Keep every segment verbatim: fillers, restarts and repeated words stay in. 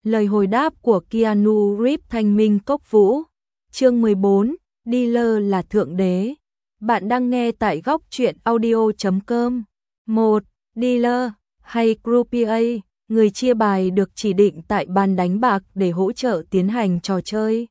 Lời hồi đáp của Keanu Reeves thanh minh cốc vũ. Chương mười bốn, Dealer là thượng đế. Bạn đang nghe tại góc truyện audio chấm com. một. Dealer hay croupier, người chia bài được chỉ định tại bàn đánh bạc để hỗ trợ tiến hành trò chơi.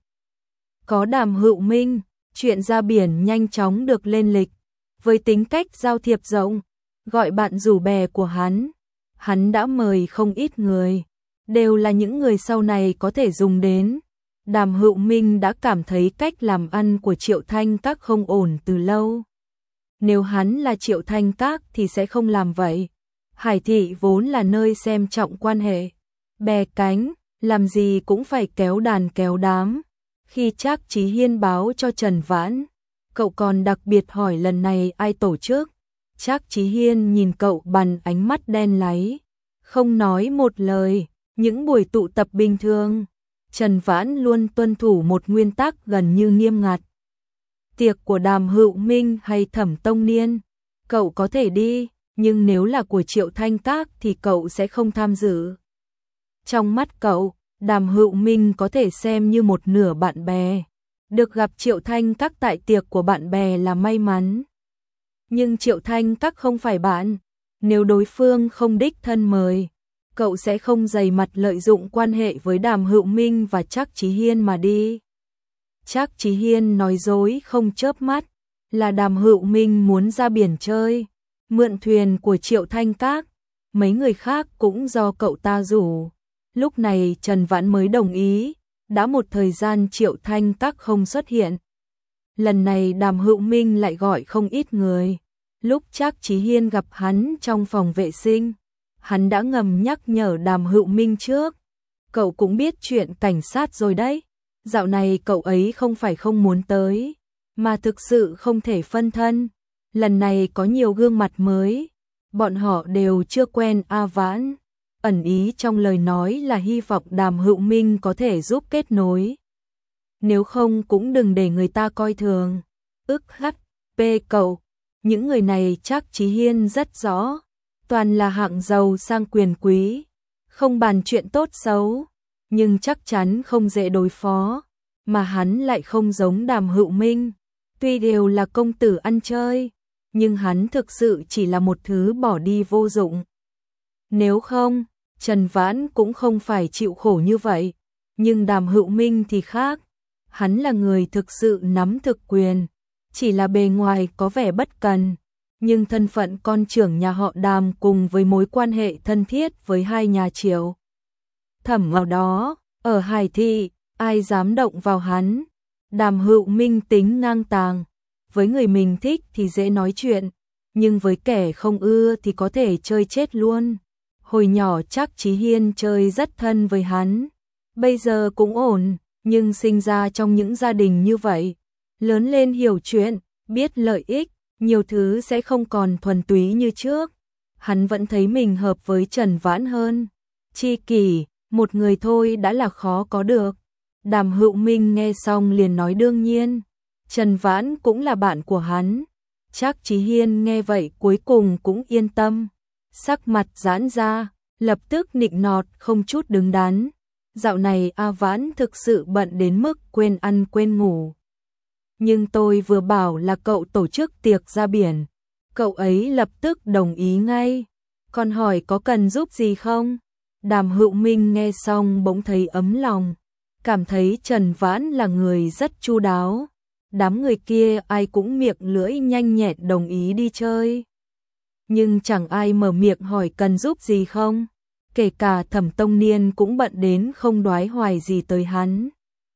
Có Đàm Hữu Minh, chuyện ra biển nhanh chóng được lên lịch. Với tính cách giao thiệp rộng, gọi bạn rủ bè của hắn, hắn đã mời không ít người, đều là những người sau này có thể dùng đến. Đàm Hữu Minh đã cảm thấy cách làm ăn của Triệu Thanh Các không ổn từ lâu. Nếu hắn là Triệu Thanh Các thì sẽ không làm vậy. Hải thị vốn là nơi xem trọng quan hệ, bè cánh, làm gì cũng phải kéo đàn kéo đám. Khi Trác Chí Hiên báo cho Trần Vãn, cậu còn đặc biệt hỏi lần này ai tổ chức. Trác Chí Hiên nhìn cậu bằng ánh mắt đen láy, không nói một lời. Những buổi tụ tập bình thường, Trần Vãn luôn tuân thủ một nguyên tắc gần như nghiêm ngặt. Tiệc của Đàm Hữu Minh hay Thẩm Tông Niên, cậu có thể đi, nhưng nếu là của Triệu Thanh Các thì cậu sẽ không tham dự. Trong mắt cậu, Đàm Hữu Minh có thể xem như một nửa bạn bè. Được gặp Triệu Thanh Các tại tiệc của bạn bè là may mắn. Nhưng Triệu Thanh Các không phải bạn, nếu đối phương không đích thân mời, cậu sẽ không dày mặt lợi dụng quan hệ với Đàm Hữu Minh và Trác Chí Hiên mà đi. Trác Chí Hiên nói dối không chớp mắt, là Đàm Hữu Minh muốn ra biển chơi, mượn thuyền của Triệu Thanh Các, mấy người khác cũng do cậu ta rủ. Lúc này Trần Vãn mới đồng ý, đã một thời gian Triệu Thanh Các không xuất hiện. Lần này Đàm Hữu Minh lại gọi không ít người. Lúc Trác Chí Hiên gặp hắn trong phòng vệ sinh, hắn đã ngầm nhắc nhở Đàm Hữu Minh trước. Cậu cũng biết chuyện cảnh sát rồi đấy. Dạo này cậu ấy không phải không muốn tới, mà thực sự không thể phân thân. Lần này có nhiều gương mặt mới, bọn họ đều chưa quen A Vãn. Ẩn ý trong lời nói là hy vọng Đàm Hữu Minh có thể giúp kết nối. Nếu không cũng đừng để người ta coi thường. Ức hắt, pê cậu, những người này Trác Chí Hiên rất rõ. Toàn là hạng giàu sang quyền quý, không bàn chuyện tốt xấu, nhưng chắc chắn không dễ đối phó, mà hắn lại không giống Đàm Hữu Minh. Tuy đều là công tử ăn chơi, nhưng hắn thực sự chỉ là một thứ bỏ đi vô dụng. Nếu không, Trần Vãn cũng không phải chịu khổ như vậy, nhưng Đàm Hữu Minh thì khác. Hắn là người thực sự nắm thực quyền, chỉ là bề ngoài có vẻ bất cần. Nhưng thân phận con trưởng nhà họ Đàm cùng với mối quan hệ thân thiết với hai nhà Triệu Thẩm vào đó, ở Hải thị, ai dám động vào hắn. Đàm Hữu Minh tính ngang tàng, với người mình thích thì dễ nói chuyện, nhưng với kẻ không ưa thì có thể chơi chết luôn. Hồi nhỏ Trác Chí Hiên chơi rất thân với hắn, bây giờ cũng ổn, nhưng sinh ra trong những gia đình như vậy, lớn lên hiểu chuyện, biết lợi ích, nhiều thứ sẽ không còn thuần túy như trước. Hắn vẫn thấy mình hợp với Trần Vãn hơn. Chi kỷ, một người thôi đã là khó có được. Đàm Hữu Minh nghe xong liền nói đương nhiên. Trần Vãn cũng là bạn của hắn. Trác Chí Hiên nghe vậy cuối cùng cũng yên tâm. Sắc mặt giãn ra, lập tức nịnh nọt không chút đứng đắn. Dạo này A Vãn thực sự bận đến mức quên ăn quên ngủ. Nhưng tôi vừa bảo là cậu tổ chức tiệc ra biển, cậu ấy lập tức đồng ý ngay. Còn hỏi có cần giúp gì không? Đàm Hữu Minh nghe xong bỗng thấy ấm lòng, cảm thấy Trần Vãn là người rất chu đáo. Đám người kia ai cũng miệng lưỡi nhanh nhẹn đồng ý đi chơi. Nhưng chẳng ai mở miệng hỏi cần giúp gì không. Kể cả Thẩm Tông Niên cũng bận đến không đoái hoài gì tới hắn.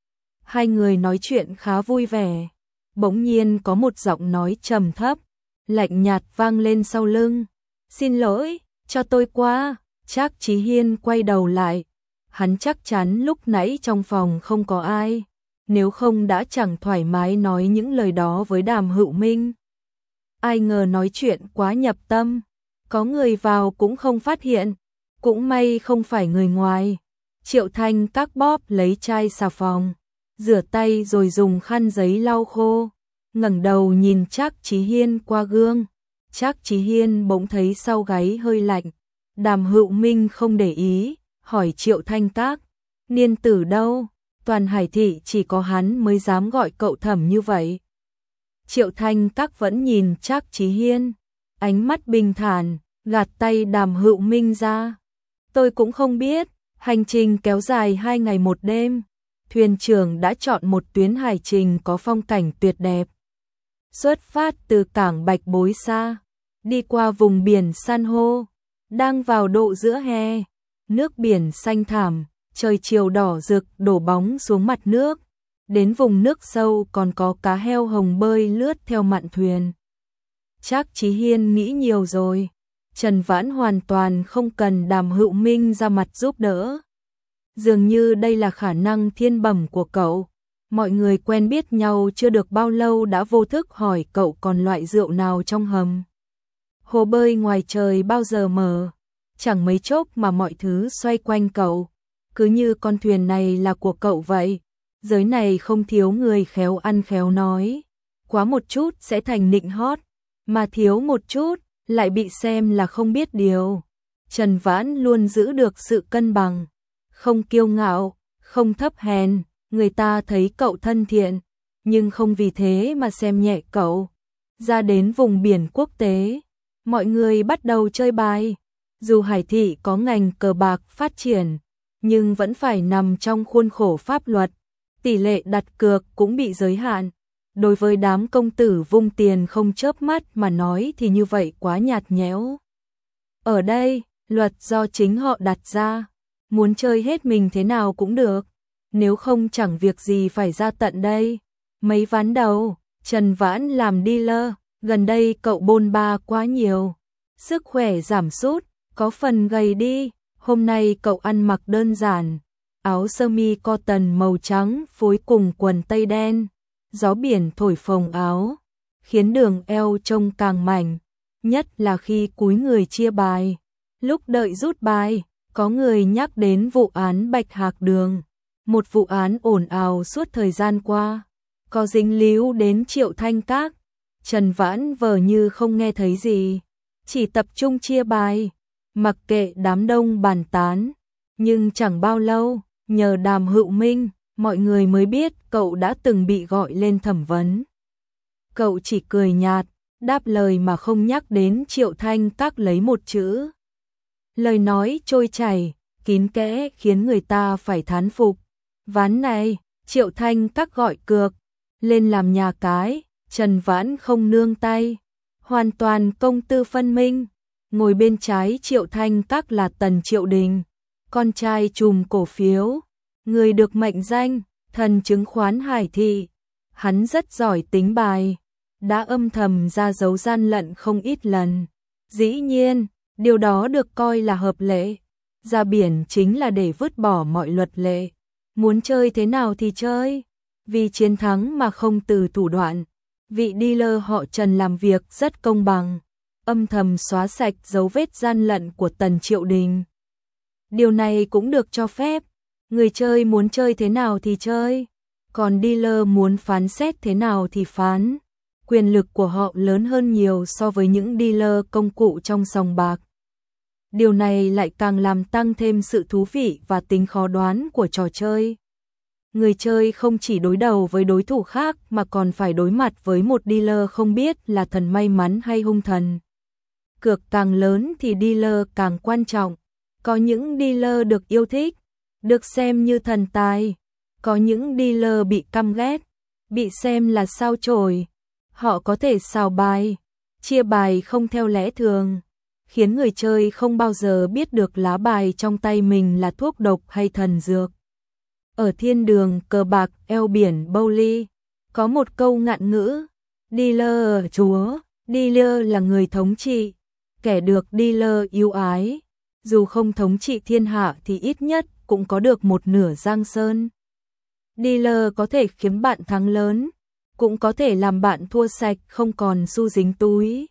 Hai người nói chuyện khá vui vẻ. Bỗng nhiên có một giọng nói trầm thấp, lạnh nhạt vang lên sau lưng. Xin lỗi, cho tôi qua. Trác Chí Hiên quay đầu lại. Hắn chắc chắn lúc nãy trong phòng không có ai, nếu không đã chẳng thoải mái nói những lời đó với Đàm Hữu Minh. Ai ngờ nói chuyện quá nhập tâm, có người vào cũng không phát hiện. Cũng may không phải người ngoài. Triệu Thanh Các bóp lấy chai xà phòng, rửa tay rồi dùng khăn giấy lau khô, ngẩng đầu nhìn Trác Chí Hiên qua gương. Trác Chí Hiên bỗng thấy sau gáy hơi lạnh. Đàm Hữu Minh không để ý, hỏi Triệu Thanh Các, Niên tử đâu? Toàn Hải thị chỉ có hắn mới dám gọi cậu Thẩm như vậy. Triệu Thanh Các vẫn nhìn Trác Chí Hiên, ánh mắt bình thản, gạt tay Đàm Hữu Minh ra. Tôi cũng không biết, hành trình kéo dài hai ngày một đêm, thuyền trưởng đã chọn một tuyến hải trình có phong cảnh tuyệt đẹp. Xuất phát từ cảng Bạch Bối Sa, đi qua vùng biển san hô, đang vào độ giữa hè, nước biển xanh thẳm, trời chiều đỏ rực đổ bóng xuống mặt nước, đến vùng nước sâu còn có cá heo hồng bơi lướt theo mạn thuyền. Trác Chí Hiên nghĩ nhiều rồi, Trần Vãn hoàn toàn không cần Đàm Hữu Minh ra mặt giúp đỡ. Dường như đây là khả năng thiên bẩm của cậu. Mọi người quen biết nhau chưa được bao lâu đã vô thức hỏi cậu còn loại rượu nào trong hầm. Hồ bơi ngoài trời bao giờ mở, chẳng mấy chốc mà mọi thứ xoay quanh cậu. Cứ như con thuyền này là của cậu vậy. Giới này không thiếu người khéo ăn khéo nói. Quá một chút sẽ thành nịnh hót, mà thiếu một chút lại bị xem là không biết điều. Trần Vãn luôn giữ được sự cân bằng, không kiêu ngạo, không thấp hèn. Người ta thấy cậu thân thiện, nhưng không vì thế mà xem nhẹ cậu. Ra đến vùng biển quốc tế, mọi người bắt đầu chơi bài. Dù Hải thị có ngành cờ bạc phát triển, nhưng vẫn phải nằm trong khuôn khổ pháp luật. Tỷ lệ đặt cược cũng bị giới hạn. Đối với đám công tử vung tiền không chớp mắt mà nói thì như vậy quá nhạt nhẽo. Ở đây, luật do chính họ đặt ra, muốn chơi hết mình thế nào cũng được. Nếu không chẳng việc gì phải ra tận đây. Mấy ván đầu, Trần Vãn làm dealer, gần đây cậu bôn ba quá nhiều. Sức khỏe giảm sút, có phần gầy đi. Hôm nay cậu ăn mặc đơn giản, áo sơ mi cotton màu trắng phối cùng quần tây đen. Gió biển thổi phồng áo, khiến đường eo trông càng mảnh. Nhất là khi cúi người chia bài. Lúc đợi rút bài, có người nhắc đến vụ án Bạch Hạc Đường. Một vụ án ồn ào suốt thời gian qua, có dính líu đến Triệu Thanh Các. Trần Vãn vờ như không nghe thấy gì, chỉ tập trung chia bài, mặc kệ đám đông bàn tán. Nhưng chẳng bao lâu, nhờ Đàm Hữu Minh, mọi người mới biết cậu đã từng bị gọi lên thẩm vấn. Cậu chỉ cười nhạt, đáp lời mà không nhắc đến Triệu Thanh Các lấy một chữ. Lời nói trôi chảy, kín kẽ khiến người ta phải thán phục. Ván này, Triệu Thanh Các gọi cược, lên làm nhà cái, Trần Vãn không nương tay, hoàn toàn công tư phân minh. Ngồi bên trái Triệu Thanh Các là Tần Triệu Đình, con trai trùm cổ phiếu, người được mệnh danh thần chứng khoán Hải thị. Hắn rất giỏi tính bài, đã âm thầm ra dấu gian lận không ít lần. Dĩ nhiên, điều đó được coi là hợp lệ. Ra biển chính là để vứt bỏ mọi luật lệ. Muốn chơi thế nào thì chơi, vì chiến thắng mà không từ thủ đoạn. Vị dealer họ Trần làm việc rất công bằng, âm thầm xóa sạch dấu vết gian lận của Tần Triệu Đình. Điều này cũng được cho phép, người chơi muốn chơi thế nào thì chơi, còn dealer muốn phán xét thế nào thì phán. Quyền lực của họ lớn hơn nhiều so với những dealer công cụ trong sòng bạc. Điều này lại càng làm tăng thêm sự thú vị và tính khó đoán của trò chơi. Người chơi không chỉ đối đầu với đối thủ khác mà còn phải đối mặt với một dealer không biết là thần may mắn hay hung thần. Cược càng lớn thì dealer càng quan trọng. Có những dealer được yêu thích, được xem như thần tài. Có những dealer bị căm ghét, bị xem là sao chổi. Họ có thể xào bài, chia bài không theo lẽ thường, khiến người chơi không bao giờ biết được lá bài trong tay mình là thuốc độc hay thần dược. Ở thiên đường cờ bạc eo biển Bowli, có một câu ngạn ngữ, dealer chúa, dealer là người thống trị, kẻ được dealer yêu ái, dù không thống trị thiên hạ thì ít nhất cũng có được một nửa giang sơn. Dealer có thể khiến bạn thắng lớn, cũng có thể làm bạn thua sạch không còn xu dính túi.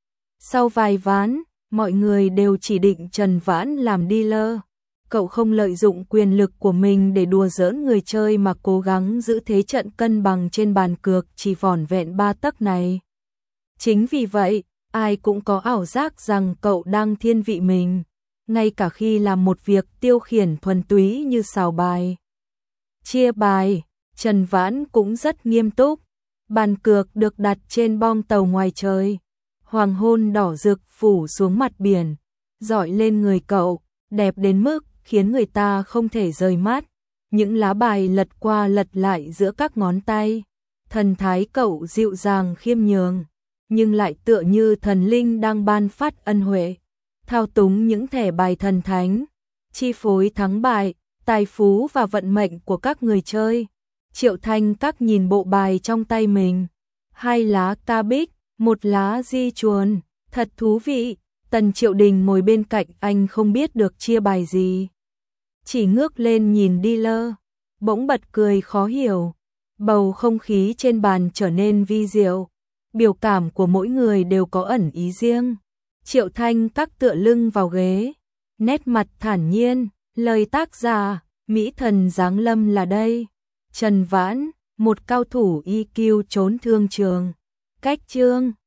Sau vài ván, mọi người đều chỉ định Trần Vãn làm dealer. Cậu không lợi dụng quyền lực của mình để đùa giỡn người chơi mà cố gắng giữ thế trận cân bằng trên bàn cược chỉ vỏn vẹn ba tấc này. Chính vì vậy, ai cũng có ảo giác rằng cậu đang thiên vị mình. ngay cả khi làm một việc tiêu khiển thuần túy như xào bài. Chia bài, Trần Vãn cũng rất nghiêm túc. Bàn cược được đặt trên bong tàu ngoài trời. Hoàng hôn đỏ rực phủ xuống mặt biển, rọi lên người cậu, đẹp đến mức khiến người ta không thể rời mắt. Những lá bài lật qua lật lại giữa các ngón tay. Thần thái cậu dịu dàng khiêm nhường, nhưng lại tựa như thần linh đang ban phát ân huệ, thao túng những thẻ bài thần thánh, chi phối thắng bại, tài phú và vận mệnh của các người chơi. Triệu Thanh Các nhìn bộ bài trong tay mình, hai lá ca bích, một lá di chuồn, thật thú vị. Tần Triệu Đình ngồi bên cạnh anh không biết được chia bài gì, chỉ ngước lên nhìn dealer, bỗng bật cười khó hiểu. Bầu không khí trên bàn trở nên vi diệu, biểu cảm của mỗi người đều có ẩn ý riêng. Triệu Thanh Các tựa lưng vào ghế, nét mặt thản nhiên, lời tác giả, mỹ thần giáng lâm là đây. Trần Vãn, một cao thủ i kiu trốn thương trường. Cách chương